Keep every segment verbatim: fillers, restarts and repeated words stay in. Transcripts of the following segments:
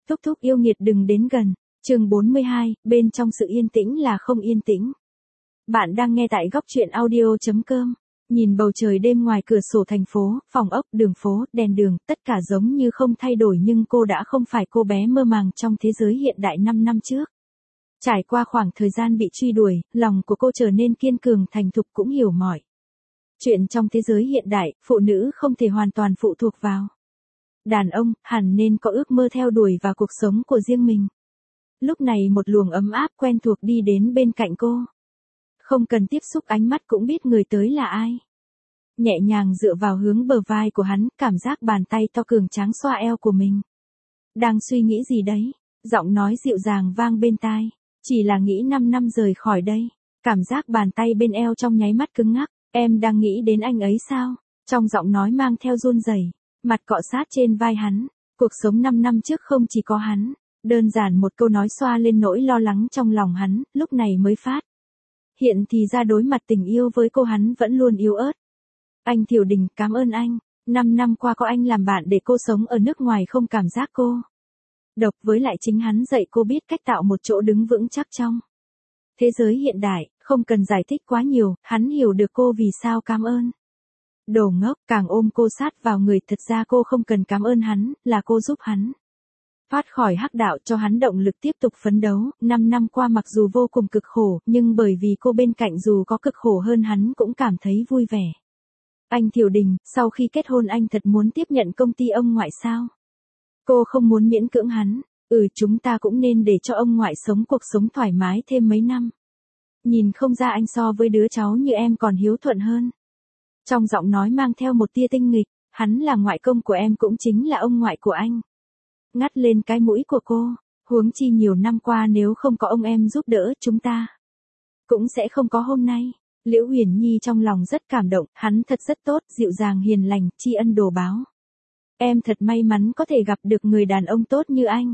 Thúc thúc yêu nghiệt đừng đến gần. Chương bốn mươi hai, bên trong sự yên tĩnh là không yên tĩnh. Bạn đang nghe tại góc truyện audio chấm com. Nhìn bầu trời đêm ngoài cửa sổ thành phố, phòng ốc, đường phố, đèn đường, tất cả giống như không thay đổi nhưng cô đã không phải cô bé mơ màng trong thế giới hiện đại năm năm trước. Trải qua khoảng thời gian bị truy đuổi, lòng của cô trở nên kiên cường thành thục cũng hiểu mỏi. Chuyện trong thế giới hiện đại, phụ nữ không thể hoàn toàn phụ thuộc vào đàn ông, hẳn nên có ước mơ theo đuổi và cuộc sống của riêng mình. Lúc này một luồng ấm áp quen thuộc đi đến bên cạnh cô. Không cần tiếp xúc ánh mắt cũng biết người tới là ai. Nhẹ nhàng dựa vào hướng bờ vai của hắn, cảm giác bàn tay to cường tráng xoa eo của mình. Đang suy nghĩ gì đấy? Giọng nói dịu dàng vang bên tai. Chỉ là nghĩ năm năm rời khỏi đây. Cảm giác bàn tay bên eo trong nháy mắt cứng ngắc. Em đang nghĩ đến anh ấy sao? Trong giọng nói mang theo run rẩy, mặt cọ sát trên vai hắn. Cuộc sống năm năm trước không chỉ có hắn. Đơn giản một câu nói xoa lên nỗi lo lắng trong lòng hắn, lúc này mới phát. Hiện thì ra đối mặt tình yêu với cô hắn vẫn luôn yếu ớt. Anh Thiểu Đình, cảm ơn anh. Năm năm qua có anh làm bạn để cô sống ở nước ngoài không cảm giác cô độc, với lại chính hắn dạy cô biết cách tạo một chỗ đứng vững chắc trong thế giới hiện đại, không cần giải thích quá nhiều, hắn hiểu được cô vì sao cảm ơn. Đồ ngốc, càng ôm cô sát vào người, thật ra cô không cần cảm ơn hắn, là cô giúp hắn thoát khỏi hắc đạo, cho hắn động lực tiếp tục phấn đấu. Năm năm qua mặc dù vô cùng cực khổ, nhưng bởi vì cô bên cạnh dù có cực khổ hơn hắn cũng cảm thấy vui vẻ. Anh Thiểu Đình, sau khi kết hôn anh thật muốn tiếp nhận công ty ông ngoại sao? Cô không muốn miễn cưỡng hắn. Ừ, chúng ta cũng nên để cho ông ngoại sống cuộc sống thoải mái thêm mấy năm. Nhìn không ra anh so với đứa cháu như em còn hiếu thuận hơn. Trong giọng nói mang theo một tia tinh nghịch, hắn là ngoại công của em cũng chính là ông ngoại của anh. Ngắt lên cái mũi của cô, huống chi nhiều năm qua nếu không có ông em giúp đỡ chúng ta, cũng sẽ không có hôm nay. Liễu Huyền Nhi trong lòng rất cảm động, hắn thật rất tốt, dịu dàng hiền lành, tri ân đồ báo. Em thật may mắn có thể gặp được người đàn ông tốt như anh.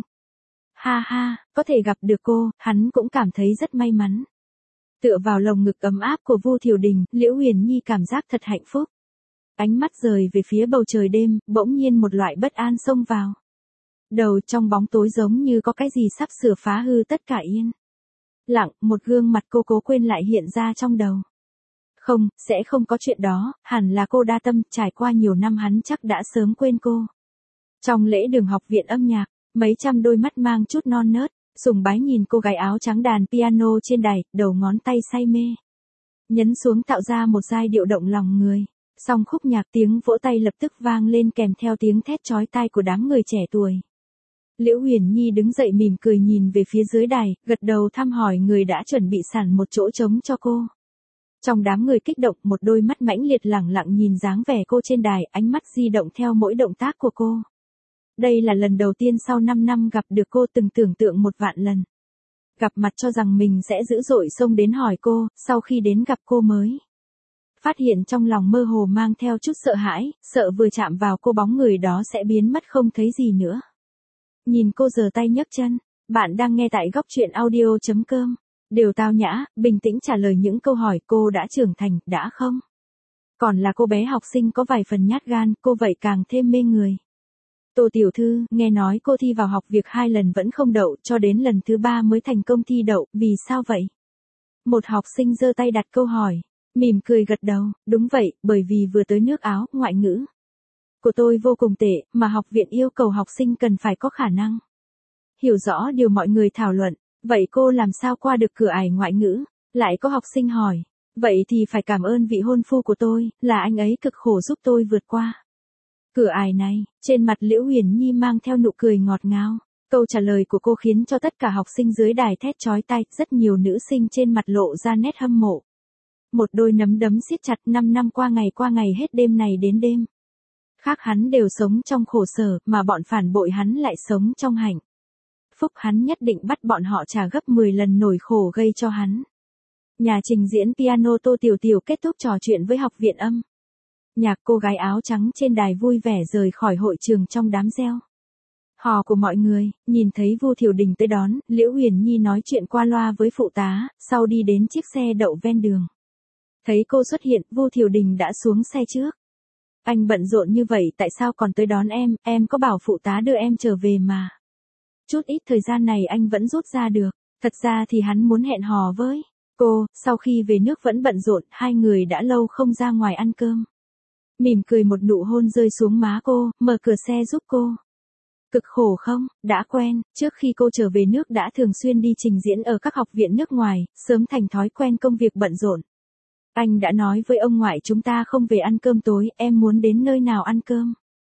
Ha ha, có thể gặp được cô, hắn cũng cảm thấy rất may mắn. Tựa vào lồng ngực ấm áp của Vu Thiểu Đình, Liễu Huyền Nhi cảm giác thật hạnh phúc. Ánh mắt rời về phía bầu trời đêm, bỗng nhiên một loại bất an xông vào đầu, trong bóng tối giống như có cái gì sắp sửa phá hư tất cả yên lặng, một gương mặt cô cố quên lại hiện ra trong đầu. Không, sẽ không có chuyện đó, hẳn là cô đa tâm, trải qua nhiều năm hắn chắc đã sớm quên cô. Trong lễ đường học viện âm nhạc, mấy trăm đôi mắt mang chút non nớt, sùng bái nhìn cô gái áo trắng đàn piano trên đài, đầu ngón tay say mê nhấn xuống tạo ra một giai điệu động lòng người. Xong khúc nhạc, tiếng vỗ tay lập tức vang lên kèm theo tiếng thét chói tai của đám người trẻ tuổi. Liễu Huyền Nhi đứng dậy mỉm cười nhìn về phía dưới đài, gật đầu thăm hỏi người đã chuẩn bị sẵn một chỗ trống cho cô. Trong đám người kích động, một đôi mắt mãnh liệt lẳng lặng nhìn dáng vẻ cô trên đài, ánh mắt di động theo mỗi động tác của cô. Đây là lần đầu tiên sau năm năm gặp được cô, từng tưởng tượng một vạn lần gặp mặt cho rằng mình sẽ dữ dội xông đến hỏi cô, sau khi đến gặp cô mới phát hiện trong lòng mơ hồ mang theo chút sợ hãi, sợ vừa chạm vào cô bóng người đó sẽ biến mất không thấy gì nữa. Nhìn cô giơ tay nhấc chân, bạn đang nghe tại góc truyện audio chấm com. Đều tao nhã, bình tĩnh trả lời những câu hỏi, cô đã trưởng thành, đã không? Còn là cô bé học sinh có vài phần nhát gan, cô vậy càng thêm mê người. Tô tiểu thư, nghe nói cô thi vào học việc hai lần vẫn không đậu, cho đến lần thứ ba mới thành công thi đậu, vì sao vậy? Một học sinh giơ tay đặt câu hỏi, mỉm cười gật đầu, đúng vậy, bởi vì vừa tới nước Áo, ngoại ngữ của tôi vô cùng tệ, mà học viện yêu cầu học sinh cần phải có khả năng hiểu rõ điều mọi người thảo luận. Vậy cô làm sao qua được cửa ải ngoại ngữ? Lại có học sinh hỏi, vậy thì phải cảm ơn vị hôn phu của tôi, là anh ấy cực khổ giúp tôi vượt qua cửa ải này. Trên mặt Liễu Huyền Nhi mang theo nụ cười ngọt ngào. Câu trả lời của cô khiến cho tất cả học sinh dưới đài thét chói tai, rất nhiều nữ sinh trên mặt lộ ra nét hâm mộ. Một đôi nắm đấm siết chặt, năm năm qua ngày qua ngày hết đêm này đến đêm khác hắn đều sống trong khổ sở, mà bọn phản bội hắn lại sống trong hạnh phúc, hắn nhất định bắt bọn họ trả gấp mười lần nỗi khổ gây cho hắn. Nhà trình diễn piano Tô Tiểu Tiểu kết thúc trò chuyện với học viện âm nhạc, cô gái áo trắng trên đài vui vẻ rời khỏi hội trường trong đám reo hò của mọi người. Nhìn thấy Vu Thiểu Đình tới đón, Liễu Huyền Nhi nói chuyện qua loa với phụ tá, sau đi đến chiếc xe đậu ven đường. Thấy cô xuất hiện, Vu Thiểu Đình đã xuống xe trước. Anh bận rộn như vậy tại sao còn tới đón em, em có bảo phụ tá đưa em trở về mà. Chút ít thời gian này anh vẫn rút ra được. Thật ra thì hắn muốn hẹn hò với cô, sau khi về nước vẫn bận rộn, hai người đã lâu không ra ngoài ăn cơm. Mỉm cười một nụ hôn rơi xuống má cô, mở cửa xe giúp cô. Cực khổ không, đã quen, trước khi cô trở về nước đã thường xuyên đi trình diễn ở các học viện nước ngoài, sớm thành thói quen công việc bận rộn. Anh đã nói với ông ngoại chúng ta không về ăn cơm tối, em muốn đến nơi nào ăn cơm?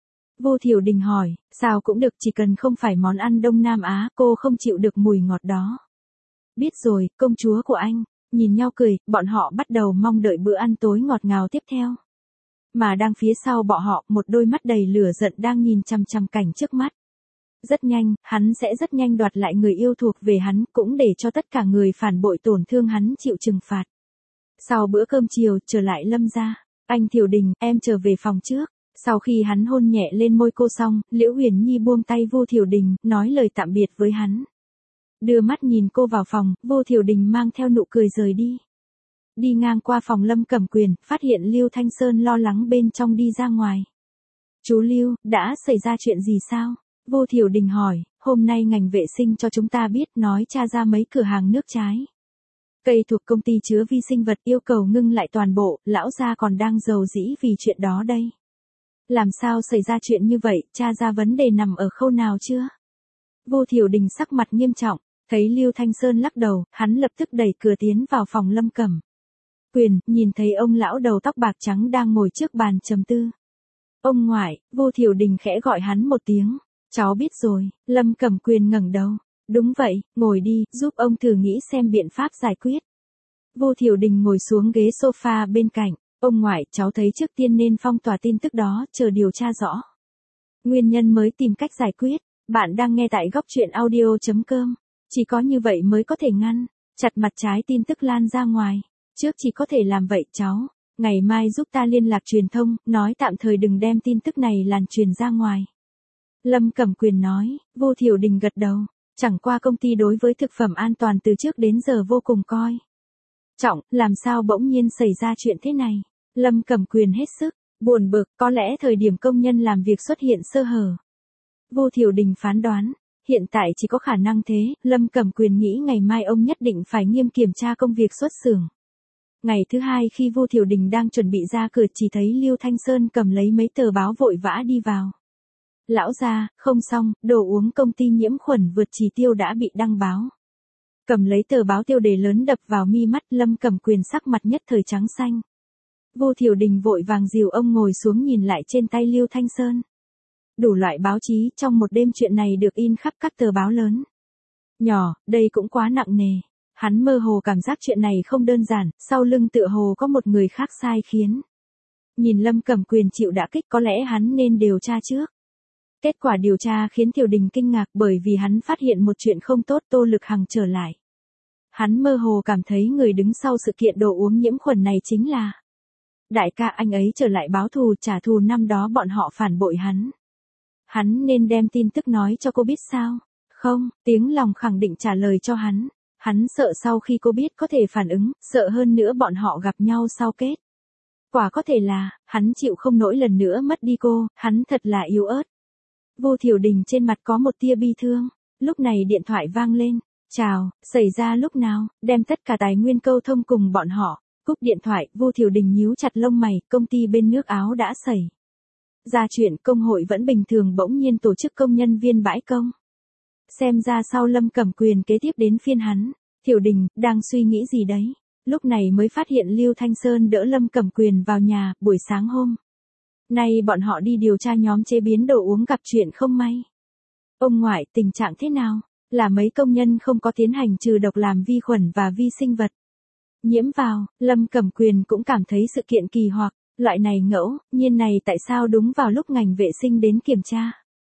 Vô Thiểu Đình hỏi, sao cũng được chỉ cần không phải món ăn Đông Nam Á, cô không chịu được mùi ngọt đó. Biết rồi, công chúa của anh, nhìn nhau cười, bọn họ bắt đầu mong đợi bữa ăn tối ngọt ngào tiếp theo. Mà đang phía sau bọn họ, một đôi mắt đầy lửa giận đang nhìn chằm chằm cảnh trước mắt. Rất nhanh, hắn sẽ rất nhanh đoạt lại người yêu thuộc về hắn, cũng để cho tất cả người phản bội tổn thương hắn chịu trừng phạt. Sau bữa cơm chiều, trở lại Lâm gia, anh Thiểu Đình, em trở về phòng trước. Sau khi hắn hôn nhẹ lên môi cô xong, Liễu Huyền Nhi buông tay Vô Thiểu Đình, nói lời tạm biệt với hắn. Đưa mắt nhìn cô vào phòng, Vô Thiểu Đình mang theo nụ cười rời đi. Đi ngang qua phòng Lâm Cẩm Quyền, phát hiện Lưu Thanh Sơn lo lắng bên trong đi ra ngoài. Chú Lưu, đã xảy ra chuyện gì sao? Vô Thiểu Đình hỏi, hôm nay ngành vệ sinh cho chúng ta biết nói tra ra mấy cửa hàng nước trái cây thuộc công ty chứa vi sinh vật yêu cầu ngưng lại toàn bộ, lão gia còn đang rầu rĩ vì chuyện đó đây. Làm sao xảy ra chuyện như vậy, tra ra vấn đề nằm ở khâu nào chưa? Vô Thiểu Đình sắc mặt nghiêm trọng, thấy Lưu Thanh Sơn lắc đầu, hắn lập tức đẩy cửa tiến vào phòng Lâm Cẩm Quyền, nhìn thấy ông lão đầu tóc bạc trắng đang ngồi trước bàn trầm tư. Ông ngoại, Vô Thiểu Đình khẽ gọi hắn một tiếng, cháu biết rồi, Lâm Cẩm Quyền ngẩng đầu. Đúng vậy, ngồi đi, giúp ông thử nghĩ xem biện pháp giải quyết. Vô Thiểu Đình ngồi xuống ghế sofa bên cạnh, ông ngoại, cháu thấy trước tiên nên phong tỏa tin tức đó, chờ điều tra rõ nguyên nhân mới tìm cách giải quyết. Bạn đang nghe tại góc truyện audio chấm com. Chỉ có như vậy mới có thể ngăn chặt mặt trái tin tức lan ra ngoài. Trước chỉ có thể làm vậy cháu. Ngày mai giúp ta liên lạc truyền thông, nói tạm thời đừng đem tin tức này lan truyền ra ngoài. Lâm Cẩm Quyền nói, Vô Thiểu Đình gật đầu. Chẳng qua công ty đối với thực phẩm an toàn từ trước đến giờ vô cùng coi trọng, làm sao bỗng nhiên xảy ra chuyện thế này. Lâm Cẩm Quyền hết sức buồn bực, có lẽ thời điểm công nhân làm việc xuất hiện sơ hở. Vô Thiểu Đình phán đoán, hiện tại chỉ có khả năng thế, Lâm Cẩm Quyền nghĩ ngày mai ông nhất định phải nghiêm kiểm tra công việc xuất xưởng. Ngày thứ hai khi Vô Thiểu Đình đang chuẩn bị ra cửa chỉ thấy Lưu Thanh Sơn cầm lấy mấy tờ báo vội vã đi vào. Lão gia, không xong, đồ uống công ty nhiễm khuẩn vượt chỉ tiêu đã bị đăng báo. Cầm lấy tờ báo tiêu đề lớn đập vào mi mắt, Lâm Cẩm Quyền sắc mặt nhất thời trắng xanh. Vô Thiểu Đình vội vàng dìu ông ngồi xuống nhìn lại trên tay Lưu Thanh Sơn. Đủ loại báo chí, trong một đêm chuyện này được in khắp các tờ báo lớn. Nhỏ, đây cũng quá nặng nề. Hắn mơ hồ cảm giác chuyện này không đơn giản, sau lưng tựa hồ có một người khác sai khiến. Nhìn Lâm Cẩm Quyền chịu đả kích có lẽ hắn nên điều tra trước. Kết quả điều tra khiến Thiểu Đình kinh ngạc bởi vì hắn phát hiện một chuyện không tốt, Tô Lực Hằng trở lại. Hắn mơ hồ cảm thấy người đứng sau sự kiện đồ uống nhiễm khuẩn này chính là đại ca anh ấy trở lại báo thù trả thù năm đó bọn họ phản bội hắn. Hắn nên đem tin tức nói cho cô biết sao? Không, tiếng lòng khẳng định trả lời cho hắn. Hắn sợ sau khi cô biết có thể phản ứng, sợ hơn nữa bọn họ gặp nhau sau kết. Quả có thể là, hắn chịu không nổi lần nữa mất đi cô, hắn thật là yếu ớt. Vô Thiểu Đình trên mặt có một tia bi thương. Lúc này điện thoại vang lên. Chào, xảy ra lúc nào, đem tất cả tài nguyên câu thông cùng bọn họ. Cúp điện thoại, Vô Thiểu Đình nhíu chặt lông mày, công ty bên nước Áo đã xảy ra chuyện, công hội vẫn bình thường bỗng nhiên tổ chức công nhân viên bãi công. Xem ra sau Lâm Cẩm Quyền kế tiếp đến phiên hắn. Thiểu Đình, đang suy nghĩ gì đấy? Lúc này mới phát hiện Lưu Thanh Sơn đỡ Lâm Cẩm Quyền vào nhà, buổi sáng hôm nay bọn họ đi điều tra nhóm chế biến đồ uống gặp chuyện không may. Ông ngoại, tình trạng thế nào? Là mấy công nhân không có tiến hành trừ độc làm vi khuẩn và vi sinh vật nhiễm vào. Lâm Cẩm Quyền cũng cảm thấy sự kiện kỳ hoặc, loại này ngẫu nhiên này tại sao đúng vào lúc ngành vệ sinh đến kiểm tra.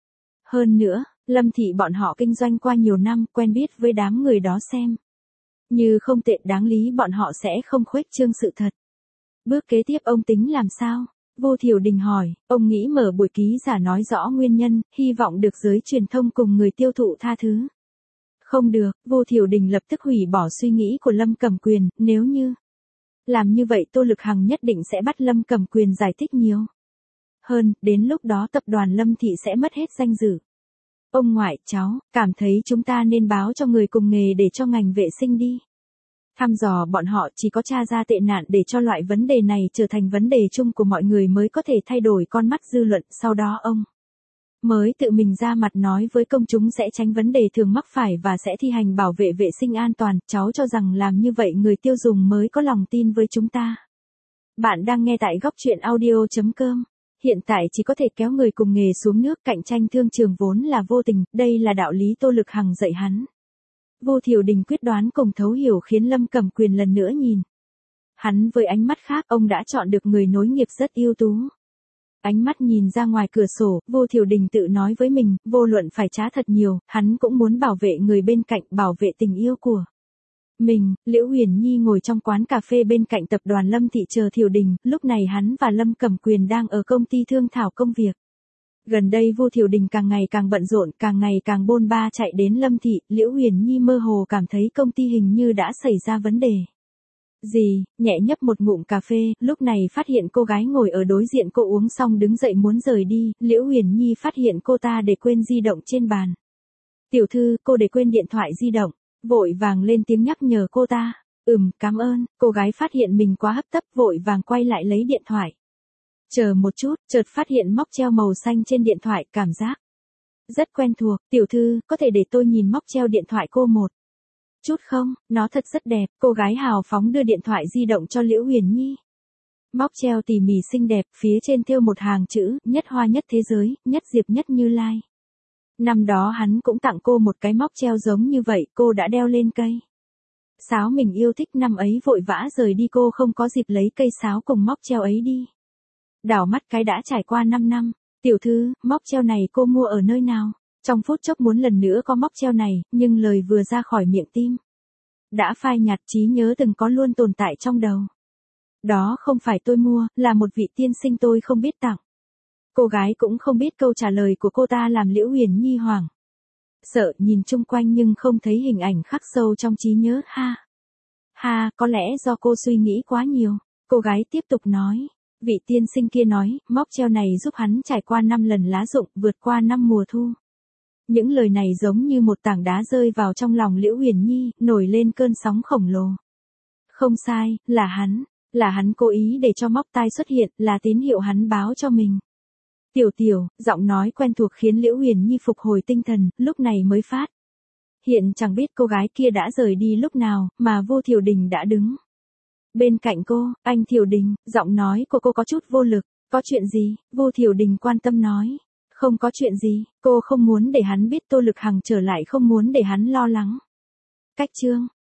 Hơn nữa, Lâm thị bọn họ kinh doanh qua nhiều năm, quen biết với đám người đó xem như không tệ, đáng lý bọn họ sẽ không khuếch trương sự thật. Bước kế tiếp ông tính làm sao? Vô Thiểu Đình hỏi, ông nghĩ mở buổi ký giả nói rõ nguyên nhân, hy vọng được giới truyền thông cùng người tiêu thụ tha thứ. Không được, Vô Thiểu Đình lập tức hủy bỏ suy nghĩ của Lâm Cẩm Quyền, nếu như làm như vậy Tô Lực Hằng nhất định sẽ bắt Lâm Cẩm Quyền giải thích nhiều hơn, đến lúc đó tập đoàn Lâm thị sẽ mất hết danh dự. Ông ngoại, cháu, cảm thấy chúng ta nên báo cho người cùng nghề để cho ngành vệ sinh đi. Thăm dò bọn họ chỉ có tra ra tệ nạn để cho loại vấn đề này trở thành vấn đề chung của mọi người mới có thể thay đổi con mắt dư luận, sau đó ông mới tự mình ra mặt nói với công chúng sẽ tránh vấn đề thường mắc phải và sẽ thi hành bảo vệ vệ sinh an toàn, cháu cho rằng làm như vậy người tiêu dùng mới có lòng tin với chúng ta. Bạn đang nghe tại góc truyện audio chấm com. Hiện tại chỉ có thể kéo người cùng nghề xuống nước, cạnh tranh thương trường vốn là vô tình, đây là đạo lý Tô Lực Hằng dạy hắn. Vô Thiều Đình quyết đoán cùng thấu hiểu khiến Lâm Cẩm Quyền lần nữa nhìn hắn với ánh mắt khác, ông đã chọn được người nối nghiệp rất ưu tú. Ánh mắt nhìn ra ngoài cửa sổ, Vô Thiều Đình tự nói với mình, vô luận phải trả thật nhiều, hắn cũng muốn bảo vệ người bên cạnh, bảo vệ tình yêu của mình. Liễu Huyền Nhi ngồi trong quán cà phê bên cạnh tập đoàn Lâm Thị chờ Thiều Đình, lúc này hắn và Lâm Cẩm Quyền đang ở công ty thương thảo công việc. Gần đây Vô Thiều Đình càng ngày càng bận rộn, càng ngày càng bôn ba chạy đến Lâm Thị, Liễu Huyền Nhi mơ hồ cảm thấy công ty hình như đã xảy ra vấn đề. Gì, nhẹ nhấp một ngụm cà phê, lúc này phát hiện cô gái ngồi ở đối diện cô uống xong đứng dậy muốn rời đi, Liễu Huyền Nhi phát hiện cô ta để quên di động trên bàn. Tiểu thư, cô để quên điện thoại di động, vội vàng lên tiếng nhắc nhở cô ta. Ừm, cảm ơn, cô gái phát hiện mình quá hấp tấp vội vàng quay lại lấy điện thoại. Chờ một chút, chợt phát hiện móc treo màu xanh trên điện thoại, cảm giác rất quen thuộc. Tiểu thư, có thể để tôi nhìn móc treo điện thoại cô một chút không? Nó thật rất đẹp. Cô gái hào phóng đưa điện thoại di động cho Liễu Huyền Nhi. Móc treo tỉ mỉ xinh đẹp, phía trên thêu một hàng chữ, nhất hoa nhất thế giới, nhất diệp nhất Như Lai. Năm đó hắn cũng tặng cô một cái móc treo giống như vậy, cô đã đeo lên cây sáo mình yêu thích, năm ấy vội vã rời đi cô không có dịp lấy cây sáo cùng móc treo ấy đi. Đảo mắt cái đã trải qua năm năm, tiểu thư, móc treo này cô mua ở nơi nào? Trong phút chốc muốn lần nữa có móc treo này, nhưng lời vừa ra khỏi miệng tim đã phai nhạt, trí nhớ từng có luôn tồn tại trong đầu. Đó không phải tôi mua, là một vị tiên sinh tôi không biết tặng. Cô gái cũng không biết câu trả lời của cô ta làm Liễu Huyền Nhi hoảng sợ, nhìn chung quanh nhưng không thấy hình ảnh khắc sâu trong trí nhớ. Ha ha, có lẽ do cô suy nghĩ quá nhiều. Cô gái tiếp tục nói. Vị tiên sinh kia nói, móc treo này giúp hắn trải qua năm lần lá rụng, vượt qua năm mùa thu. Những lời này giống như một tảng đá rơi vào trong lòng Liễu Huyền Nhi, nổi lên cơn sóng khổng lồ. Không sai, là hắn, là hắn cố ý để cho móc tai xuất hiện, là tín hiệu hắn báo cho mình. Tiểu tiểu, giọng nói quen thuộc khiến Liễu Huyền Nhi phục hồi tinh thần, lúc này mới phát hiện chẳng biết cô gái kia đã rời đi lúc nào, mà Vô Thiều Đình đã đứng bên cạnh cô. Anh Thiều Đình, giọng nói của cô có chút vô lực. Có chuyện gì? Vô Thiều Đình quan tâm nói. Không có chuyện gì, cô không muốn để hắn biết Tô Lực Hằng trở lại, không muốn để hắn lo lắng. Cách chương